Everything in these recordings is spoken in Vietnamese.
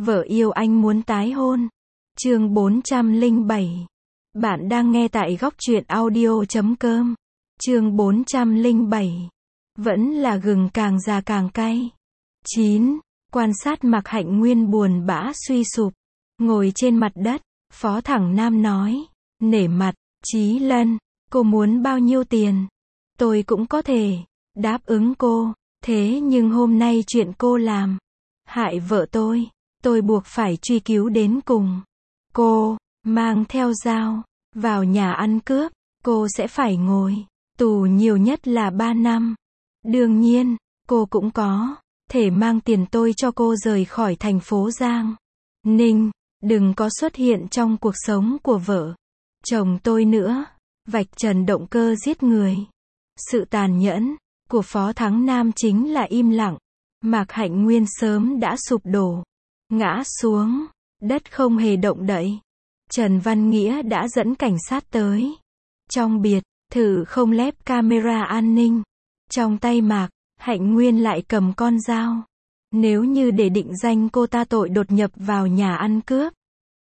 Vợ yêu anh muốn tái hôn. Chương 407. Bạn đang nghe tại góc truyện audio.com. Chương 407. Vẫn là gừng càng già càng cay. 9. Quan sát Mạc Hạnh Nguyên buồn bã suy sụp. Ngồi trên mặt đất, Phó Thẳng Nam nói. Nể mặt, Chí Lân, cô muốn bao nhiêu tiền? Tôi cũng có thể đáp ứng cô. Thế nhưng hôm nay chuyện cô làm hại vợ tôi buộc phải truy cứu đến cùng. Cô mang theo dao vào nhà ăn cướp, cô sẽ phải ngồi tù nhiều nhất là 3 năm. Đương nhiên, cô cũng có thể mang tiền tôi cho cô rời khỏi thành phố Giang Ninh, đừng có xuất hiện trong cuộc sống của vợ chồng tôi nữa. Vạch trần động cơ giết người. Sự tàn nhẫn của Phó Thắng Nam chính là im lặng. Mạc Hạnh Nguyên sớm đã sụp đổ, ngã xuống đất không hề động đậy. Trần Văn Nghĩa đã dẫn cảnh sát tới. Trong biệt thự không lép camera an ninh. Trong tay Mạc Hạnh Nguyên lại cầm con dao. Nếu như để định danh cô ta tội đột nhập vào nhà ăn cướp,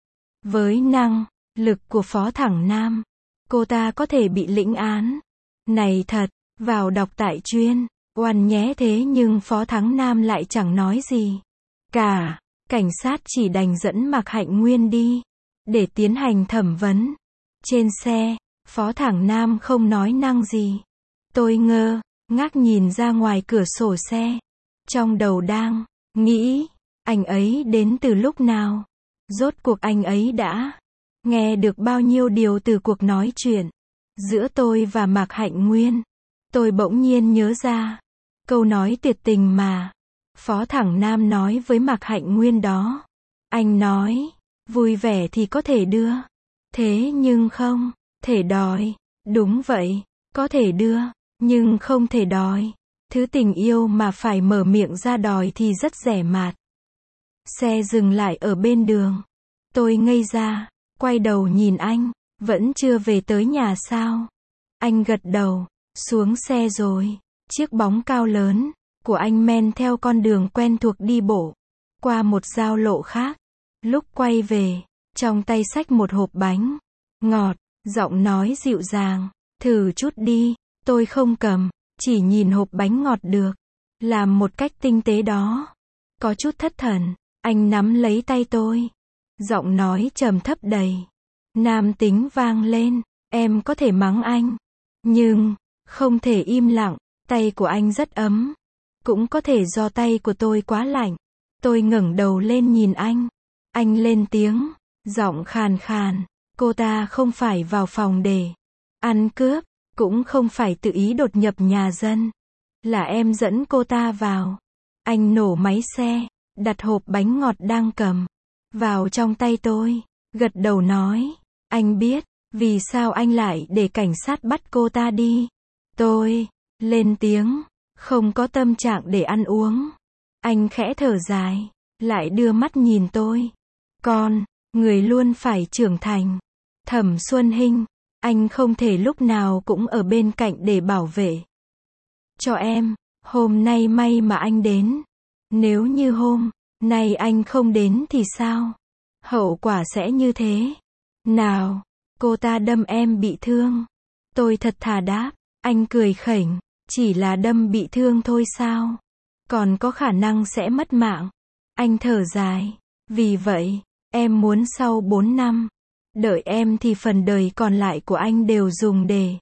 với năng lực của Phó Thẳng Nam, cô ta có thể bị lĩnh án. Này thật, vào đọc tại chuyên oan nhé. Thế nhưng Phó Thắng Nam lại chẳng nói gì cả. Cảnh sát chỉ đành dẫn Mạc Hạnh Nguyên đi để tiến hành thẩm vấn. Trên xe, Phó Thẳng Nam không nói năng gì. Tôi ngơ ngác nhìn ra ngoài cửa sổ xe. Trong đầu đang nghĩ, anh ấy đến từ lúc nào? Rốt cuộc anh ấy đã nghe được bao nhiêu điều từ cuộc nói chuyện giữa tôi và Mạc Hạnh Nguyên? Tôi bỗng nhiên nhớ ra câu nói tuyệt tình mà Phó Thẳng Nam nói với Mạc Hạnh Nguyên đó. Anh nói, vui vẻ thì có thể đưa, thế nhưng không thể đòi. Đúng vậy, có thể đưa, nhưng không thể đòi. Thứ tình yêu mà phải mở miệng ra đòi thì rất rẻ mạt. Xe dừng lại ở bên đường. Tôi ngây ra, quay đầu nhìn anh. Vẫn chưa về tới nhà sao? Anh gật đầu. Xuống xe rồi. Chiếc bóng cao lớn của anh men theo con đường quen thuộc đi bộ qua một giao lộ khác. Lúc quay về, trong tay xách một hộp bánh ngọt, giọng nói dịu dàng. Thử chút đi. Tôi không cầm, chỉ nhìn hộp bánh ngọt được làm một cách tinh tế đó. Có chút thất thần, anh nắm lấy tay tôi. Giọng nói trầm thấp đầy nam tính vang lên. Em có thể mắng anh, nhưng không thể im lặng. Tay của anh rất ấm. Cũng có thể do tay của tôi quá lạnh. Tôi ngẩng đầu lên nhìn anh. Anh lên tiếng, giọng khàn khàn. Cô ta không phải vào phòng để ăn cướp, cũng không phải tự ý đột nhập nhà dân. Là em dẫn cô ta vào. Anh nổ máy xe, đặt hộp bánh ngọt đang cầm vào trong tay tôi. Gật đầu nói, anh biết vì sao anh lại để cảnh sát bắt cô ta đi. Tôi lên tiếng, không có tâm trạng để ăn uống. Anh khẽ thở dài, lại đưa mắt nhìn tôi. Con người luôn phải trưởng thành. Thẩm Xuân Hinh, anh không thể lúc nào cũng ở bên cạnh để bảo vệ cho em. Hôm nay may mà anh đến. Nếu như hôm nay anh không đến thì sao? Hậu quả sẽ như thế nào? Cô ta đâm em bị thương. Tôi thật thà đáp. Anh cười khỉnh. Chỉ là đâm bị thương thôi sao? Còn có khả năng sẽ mất mạng. Anh thở dài. Vì vậy, em muốn sau 4 năm đợi em thì phần đời còn lại của anh đều dùng để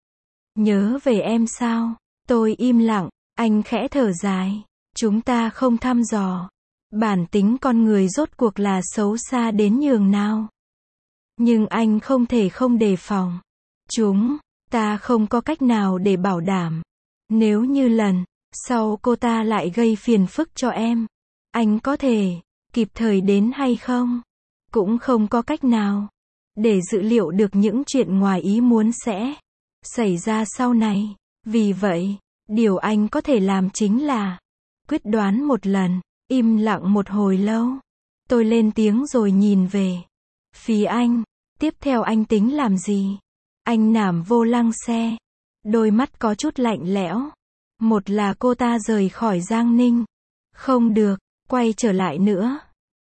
nhớ về em sao? Tôi im lặng. Anh khẽ thở dài. Chúng ta không thăm dò bản tính con người rốt cuộc là xấu xa đến nhường nào. Nhưng anh không thể không đề phòng. Chúng ta không có cách nào để bảo đảm. Nếu như lần sau cô ta lại gây phiền phức cho em, anh có thể kịp thời đến hay không? Cũng không có cách nào để dự liệu được những chuyện ngoài ý muốn sẽ xảy ra sau này. Vì vậy, điều anh có thể làm chính là quyết đoán một lần. Im lặng một hồi lâu. Tôi lên tiếng rồi nhìn về phía anh. Tiếp theo anh tính làm gì? Anh nảm vô lăng xe. Đôi mắt có chút lạnh lẽo. Một là cô ta rời khỏi Giang Ninh. Không được quay trở lại nữa.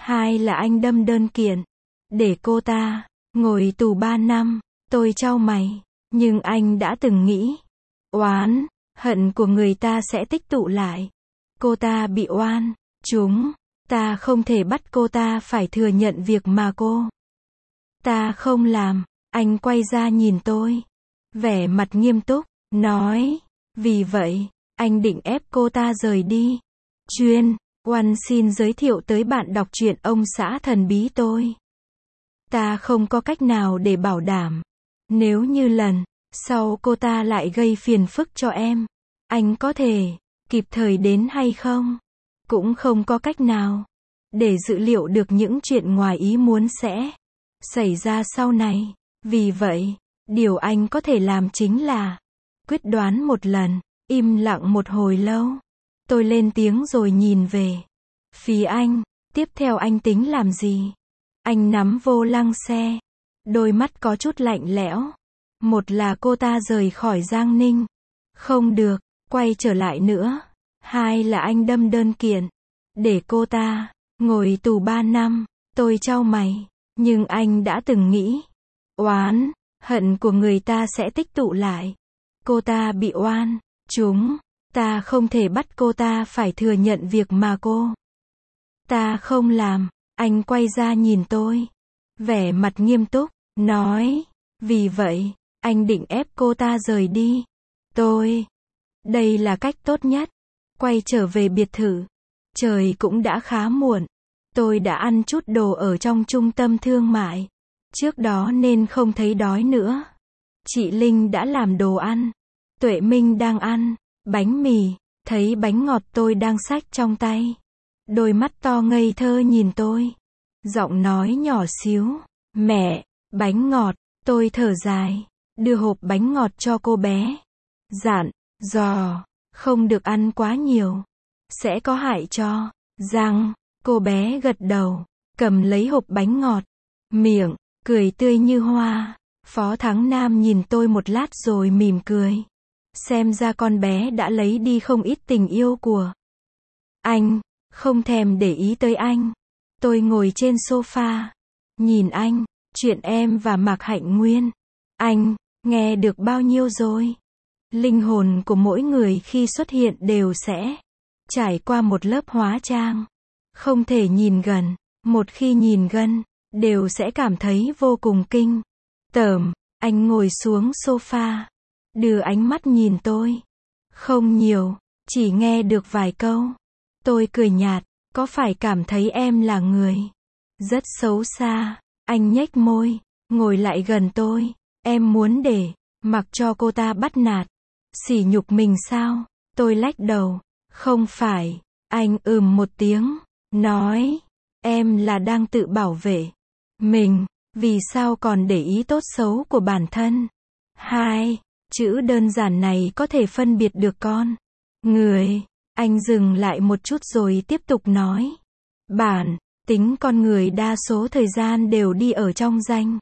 Hai là anh đâm đơn kiện, để cô ta ngồi tù 3 năm. Tôi chau mày, nhưng anh đã từng nghĩ, oán hận của người ta sẽ tích tụ lại. Cô ta bị oan chúng ta không thể bắt cô ta phải thừa nhận việc mà cô ta không làm. Anh quay ra nhìn tôi, vẻ mặt nghiêm túc, nói, vì vậy, anh định ép cô ta rời đi. Chuyên, Oan xin giới thiệu tới bạn đọc truyện ông xã thần bí tôi. Ta không có cách nào để bảo đảm. Nếu như lần sau cô ta lại gây phiền phức cho em, anh có thể kịp thời đến hay không? Cũng không có cách nào để dự liệu được những chuyện ngoài ý muốn sẽ xảy ra sau này. Vì vậy, điều anh có thể làm chính là quyết đoán một lần. Im lặng một hồi lâu, tôi lên tiếng rồi nhìn về phía anh. Tiếp theo anh tính làm gì? Anh nắm vô lăng xe, đôi mắt có chút lạnh lẽo. Một là cô ta rời khỏi Giang Ninh, không được quay trở lại nữa. Hai là anh đâm đơn kiện, để cô ta ngồi tù 3 năm. Tôi chau mày, nhưng anh đã từng nghĩ, oán hận của người ta sẽ tích tụ lại. Cô ta bị oan chúng ta không thể bắt cô ta phải thừa nhận việc mà cô ta không làm. Anh quay ra nhìn tôi, vẻ mặt nghiêm túc, nói, vì vậy, anh định ép cô ta rời đi. Đây là cách tốt nhất. Quay trở về biệt thự. Trời cũng đã khá muộn. Tôi đã ăn chút đồ ở trong trung tâm thương mại trước đó nên không thấy đói nữa. Chị Linh đã làm đồ ăn. Tuệ Minh đang ăn bánh mì, thấy bánh ngọt tôi đang xách trong tay. Đôi mắt to ngây thơ nhìn tôi. Giọng nói nhỏ xíu, mẹ, bánh ngọt. Tôi thở dài, đưa hộp bánh ngọt cho cô bé. Dặn dò, không được ăn quá nhiều, sẽ có hại cho răng. Cô bé gật đầu, cầm lấy hộp bánh ngọt, miệng cười tươi như hoa. Phó Thắng Nam nhìn tôi một lát rồi mỉm cười. Xem ra con bé đã lấy đi không ít tình yêu của anh, không thèm để ý tới anh. Tôi ngồi trên sofa, nhìn anh, chuyện em và Mạc Hạnh Nguyên. Anh, nghe được bao nhiêu rồi? Linh hồn của mỗi người khi xuất hiện đều sẽ trải qua một lớp hóa trang. Không thể nhìn gần. Một khi nhìn gần, đều sẽ cảm thấy vô cùng kinh tởm. Anh ngồi xuống sofa, đưa ánh mắt nhìn tôi. Không nhiều, chỉ nghe được vài câu. Tôi cười nhạt, có phải cảm thấy em là người rất xấu xa? Anh nhếch môi, ngồi lại gần tôi. Em muốn để mặc cho cô ta bắt nạt, sỉ nhục mình sao? Tôi lắc đầu. Không phải. Anh một tiếng, nói, em là đang tự bảo vệ mình, vì sao còn để ý tốt xấu của bản thân? Hai chữ đơn giản này có thể phân biệt được con người. Anh dừng lại một chút rồi tiếp tục nói, bản tính con người đa số thời gian đều đi ở trong ranh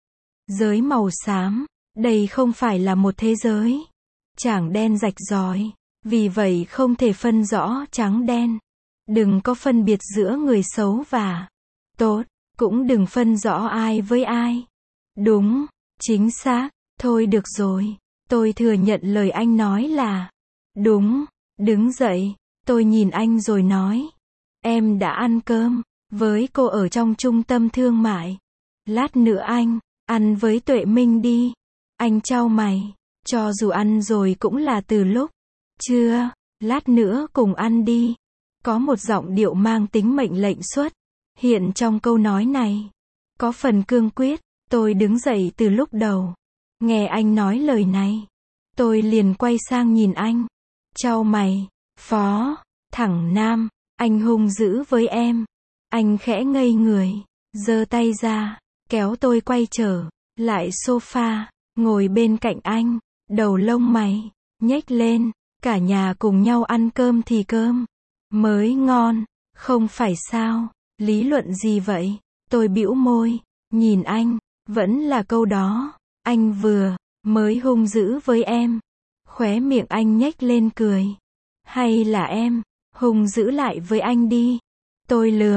giới màu xám. Đây không phải là một thế giới chảng đen rạch ròi, vì vậy không thể phân rõ trắng đen. Đừng có phân biệt giữa người xấu và tốt, cũng đừng phân rõ ai với ai. Đúng, chính xác. Thôi được rồi, tôi thừa nhận lời anh nói là đúng. Đứng dậy, tôi nhìn anh rồi nói, em đã ăn cơm với cô ở trong trung tâm thương mại. Lát nữa anh ăn với Tuệ Minh đi. Anh chau mày, cho dù ăn rồi cũng là từ lúc trưa. Lát nữa cùng ăn đi. Có một giọng điệu mang tính mệnh lệnh xuất hiện trong câu nói này, có phần cương quyết. Tôi đứng dậy từ lúc đầu. Nghe anh nói lời này, tôi liền quay sang nhìn anh. Chau mày, Phó Thẳng Nam, anh hung dữ với em. Anh khẽ ngây người, giơ tay ra, kéo tôi quay trở lại sofa, ngồi bên cạnh anh. Đầu lông mày nhếch lên. Cả nhà cùng nhau ăn cơm thì cơm mới ngon, không phải sao? Lý luận gì vậy? Tôi bĩu môi, nhìn anh, vẫn là câu đó. Anh vừa mới hung dữ với em. Khóe miệng anh nhếch lên cười. Hay là em hung dữ lại với anh đi? Tôi lườm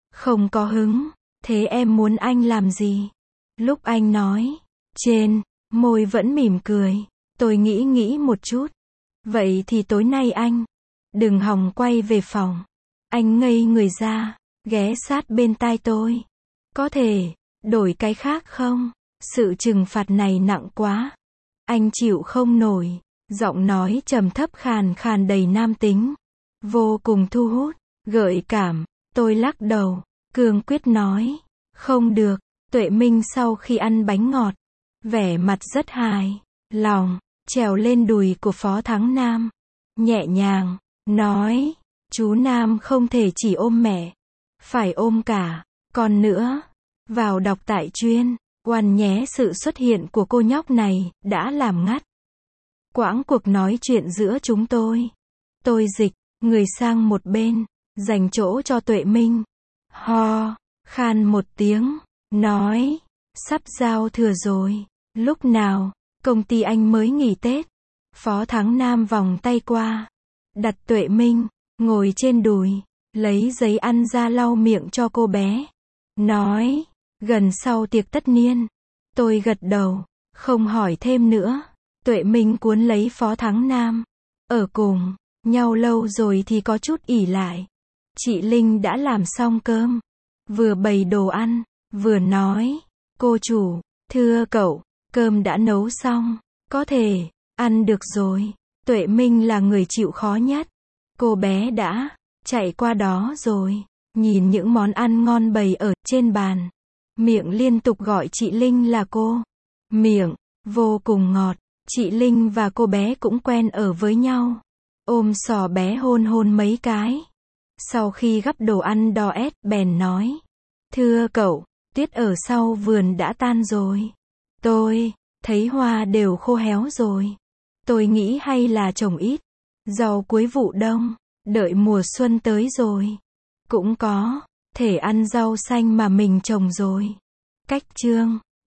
Không có hứng. Thế em muốn anh làm gì? Lúc anh nói, trên, môi vẫn mỉm cười. Tôi nghĩ một chút. Vậy thì tối nay anh, đừng hòng quay về phòng. Anh ngây người ra, ghé sát bên tai tôi. Có thể, đổi cái khác không? Sự trừng phạt này nặng quá. Anh chịu không nổi. Giọng nói trầm thấp khàn khàn đầy nam tính. Vô cùng thu hút, gợi cảm. Tôi lắc đầu, cương quyết nói. Không được. Tuệ Minh sau khi ăn bánh ngọt, vẻ mặt rất hài lòng, trèo lên đùi của Phó Thắng Nam. Nhẹ nhàng, nói. Chú Nam không thể chỉ ôm mẹ. Phải ôm cả con nữa. Vào đọc tại chuyên. Oan nhé, sự xuất hiện của cô nhóc này đã làm ngắt quãng cuộc nói chuyện giữa chúng tôi. Tôi dịch người sang một bên, dành chỗ cho Tuệ Minh. Ho, khan một tiếng, nói, sắp giao thừa rồi. Lúc nào, công ty anh mới nghỉ Tết? Phó Thắng Nam vòng tay qua, đặt Tuệ Minh, ngồi trên đùi, lấy giấy ăn ra lau miệng cho cô bé. Nói, gần sau tiệc tất niên. Tôi gật đầu, không hỏi thêm nữa. Tuệ Minh cuốn lấy Phó Thắng Nam. Ở cùng nhau lâu rồi thì có chút ỷ lại. Chị Linh đã làm xong cơm. Vừa bày đồ ăn, vừa nói. Cô chủ, thưa cậu, cơm đã nấu xong. Có thể, ăn được rồi. Tuệ Minh là người chịu khó nhất. Cô bé đã chạy qua đó rồi. Nhìn những món ăn ngon bày ở trên bàn. Miệng liên tục gọi chị Linh là cô. Miệng, vô cùng ngọt. Chị Linh và cô bé cũng quen ở với nhau. Ôm sò bé hôn hôn mấy cái. Sau khi gắp đồ ăn đò ép, bèn nói. Thưa cậu, tuyết ở sau vườn đã tan rồi. Tôi thấy hoa đều khô héo rồi. Tôi nghĩ hay là trồng ít rau cuối vụ đông. Đợi mùa xuân tới rồi. Cũng có thể ăn rau xanh mà mình trồng rồi. Cách chương